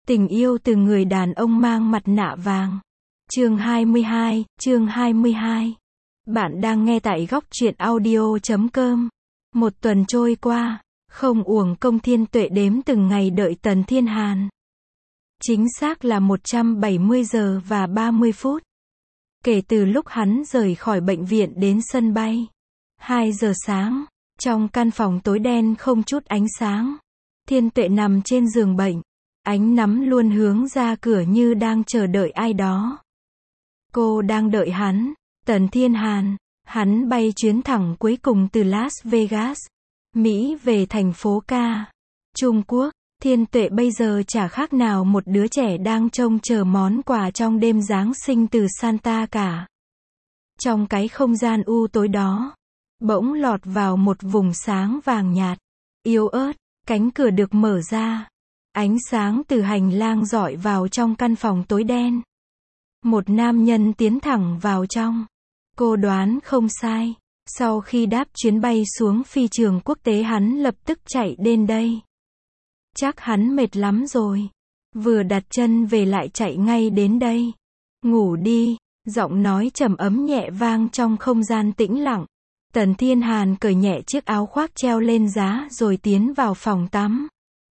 Tình yêu từ người đàn ông mang mặt nạ vàng. Chương 22. Bạn đang nghe tại góc truyện audio.com. Một tuần trôi qua, không uổng công Thiên Tuệ đếm từng ngày đợi Tần Thiên Hàn. Chính xác là 170 giờ và 30 phút. Kể từ lúc hắn rời khỏi bệnh viện đến sân bay. 2 giờ sáng, trong căn phòng tối đen không chút ánh sáng. Thiên Tuệ nằm trên giường bệnh. Ánh nắm luôn hướng ra cửa như đang chờ đợi ai đó. Cô đang đợi hắn, Tần Thiên Hàn. Hắn bay chuyến thẳng cuối cùng từ Las Vegas, Mỹ về thành phố Ca, Trung Quốc. Thiên Tuệ bây giờ chả khác nào một đứa trẻ đang trông chờ món quà trong đêm Giáng sinh từ Santa cả. Trong cái không gian u tối đó, bỗng lọt vào một vùng sáng vàng nhạt, yếu ớt, cánh cửa được mở ra. Ánh sáng từ hành lang rọi vào trong căn phòng tối đen. Một nam nhân tiến thẳng vào trong. Cô đoán không sai. Sau khi đáp chuyến bay xuống phi trường quốc tế hắn lập tức chạy đến đây. Chắc hắn mệt lắm rồi. Vừa đặt chân về lại chạy ngay đến đây. Ngủ đi, giọng nói trầm ấm nhẹ vang trong không gian tĩnh lặng. Tần Thiên Hàn cởi nhẹ chiếc áo khoác treo lên giá rồi tiến vào phòng tắm.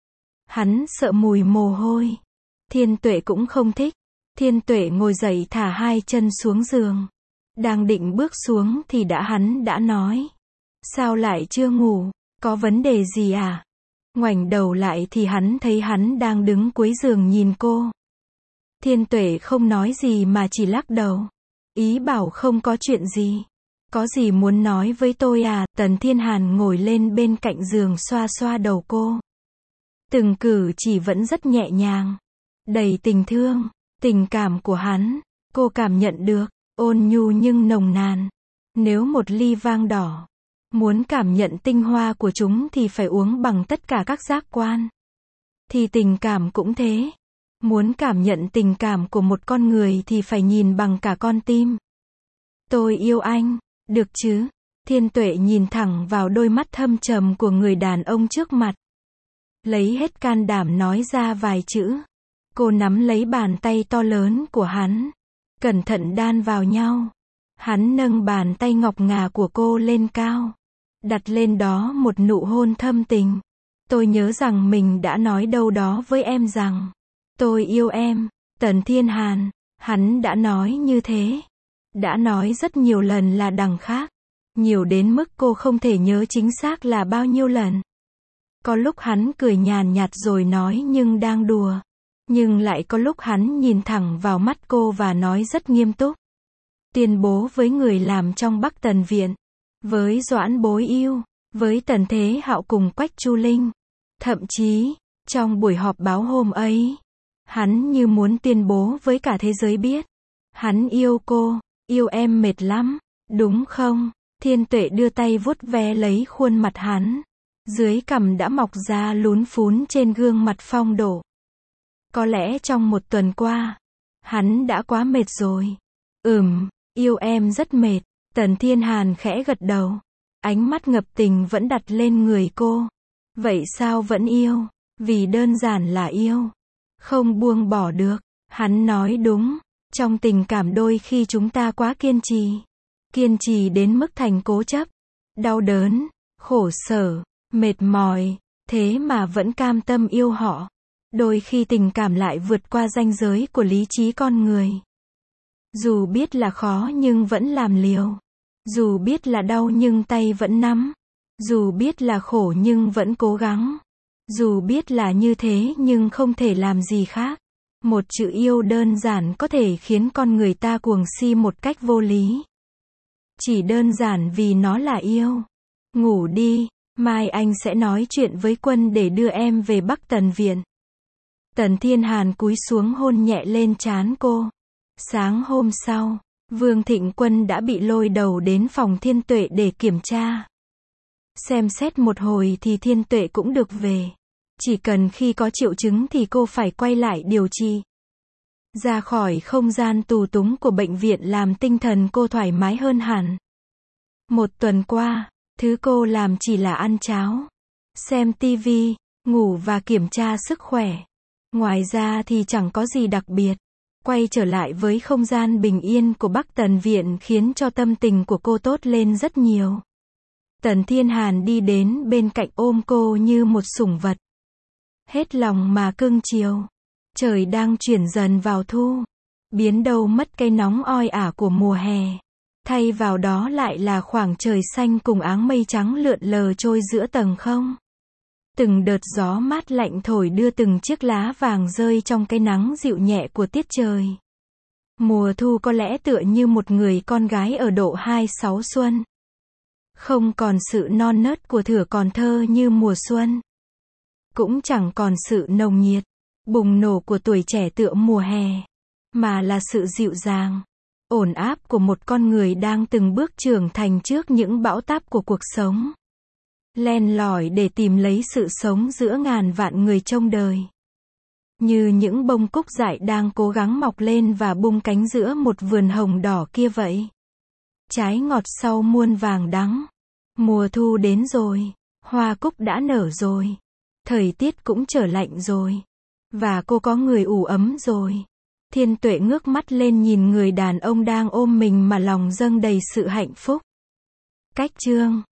Hắn sợ mùi mồ hôi. Thiên Tuệ cũng không thích. Thiên Tuệ ngồi dậy thả hai chân xuống giường. Đang định bước xuống thì hắn đã nói. Sao lại chưa ngủ? Có vấn đề gì à? Ngoảnh đầu lại thì hắn thấy hắn đang đứng cuối giường nhìn cô. Thiên Tuệ không nói gì mà chỉ lắc đầu. Ý bảo không có chuyện gì. Có gì muốn nói với tôi à? Tần Thiên Hàn ngồi lên bên cạnh giường xoa xoa đầu cô. Từng cử chỉ vẫn rất nhẹ nhàng, đầy tình thương, tình cảm của hắn, cô cảm nhận được, ôn nhu nhưng nồng nàn. Nếu một ly vang đỏ, muốn cảm nhận tinh hoa của chúng thì phải uống bằng tất cả các giác quan. Thì tình cảm cũng thế. Muốn cảm nhận tình cảm của một con người thì phải nhìn bằng cả con tim. Tôi yêu anh, được chứ? Thiên Tuệ nhìn thẳng vào đôi mắt thâm trầm của người đàn ông trước mặt. Lấy hết can đảm nói ra vài chữ. Cô nắm lấy bàn tay to lớn của hắn. Cẩn thận đan vào nhau. Hắn nâng bàn tay ngọc ngà của cô lên cao. Đặt lên đó một nụ hôn thâm tình. Tôi nhớ rằng mình đã nói đâu đó với em rằng. Tôi yêu em. Tần Thiên Hàn. Hắn đã nói như thế. Đã nói rất nhiều lần là đằng khác. Nhiều đến mức cô không thể nhớ chính xác là bao nhiêu lần. Có lúc hắn cười nhàn nhạt rồi nói nhưng đang đùa. Nhưng lại có lúc hắn nhìn thẳng vào mắt cô và nói rất nghiêm túc. Tuyên bố với người làm trong Bắc Tần Viện. Với Doãn Bối Yêu. Với Tần Thế Hạo cùng Quách Chu Linh. Thậm chí, trong buổi họp báo hôm ấy, hắn như muốn tuyên bố với cả thế giới biết. Hắn yêu cô, yêu em mệt lắm, đúng không? Thiên Tuệ đưa tay vuốt ve lấy khuôn mặt hắn. Dưới cằm đã mọc ra lún phún trên gương mặt phong độ. Có lẽ trong một tuần qua, hắn đã quá mệt rồi. Yêu em rất mệt. Tần Thiên Hàn khẽ gật đầu. Ánh mắt ngập tình vẫn đặt lên người cô. Vậy sao vẫn yêu? Vì đơn giản là yêu. Không buông bỏ được. Hắn nói đúng. Trong tình cảm đôi khi chúng ta quá kiên trì. Kiên trì đến mức thành cố chấp. Đau đớn, khổ sở, mệt mỏi, thế mà vẫn cam tâm yêu họ. Đôi khi tình cảm lại vượt qua ranh giới của lý trí con người. Dù biết là khó nhưng vẫn làm liều. Dù biết là đau nhưng tay vẫn nắm. Dù biết là khổ nhưng vẫn cố gắng. Dù biết là như thế nhưng không thể làm gì khác. Một chữ yêu đơn giản có thể khiến con người ta cuồng si một cách vô lý. Chỉ đơn giản vì nó là yêu. Ngủ đi, mai anh sẽ nói chuyện với Quân để đưa em về Bắc Tần Viện. Tần Thiên Hàn cúi xuống hôn nhẹ lên trán cô. Sáng hôm sau, Vương Thịnh Quân đã bị lôi đầu đến phòng Thiên Tuệ để kiểm tra. Xem xét một hồi thì Thiên Tuệ cũng được về. Chỉ cần khi có triệu chứng thì cô phải quay lại điều trị. Ra khỏi không gian tù túng của bệnh viện làm tinh thần cô thoải mái hơn hẳn. Một tuần qua, thứ cô làm chỉ là ăn cháo, xem tivi, ngủ và kiểm tra sức khỏe. Ngoài ra thì chẳng có gì đặc biệt. Quay trở lại với không gian bình yên của Bắc Tần Viện khiến cho tâm tình của cô tốt lên rất nhiều. Tần Thiên Hàn đi đến bên cạnh ôm cô như một sủng vật. Hết lòng mà cưng chiều. Trời đang chuyển dần vào thu. Biến đâu mất cái nóng oi ả của mùa hè. Thay vào đó lại là khoảng trời xanh cùng áng mây trắng lượn lờ trôi giữa tầng không. Từng đợt gió mát lạnh thổi đưa từng chiếc lá vàng rơi trong cái nắng dịu nhẹ của tiết trời. Mùa thu có lẽ tựa như một người con gái ở độ 26 xuân. Không còn sự non nớt của thuở còn thơ như mùa xuân. Cũng chẳng còn sự nồng nhiệt, bùng nổ của tuổi trẻ tựa mùa hè. Mà là sự dịu dàng, ổn áp của một con người đang từng bước trưởng thành trước những bão táp của cuộc sống. Len lỏi để tìm lấy sự sống giữa ngàn vạn người trong đời. Như những bông cúc dại đang cố gắng mọc lên và bung cánh giữa một vườn hồng đỏ kia vậy. Trái ngọt sau muôn vàng đắng. Mùa thu đến rồi. Hoa cúc đã nở rồi. Thời tiết cũng trở lạnh rồi. Và cô có người ủ ấm rồi. Thiên Tuệ ngước mắt lên nhìn người đàn ông đang ôm mình mà lòng dâng đầy sự hạnh phúc. Cách chương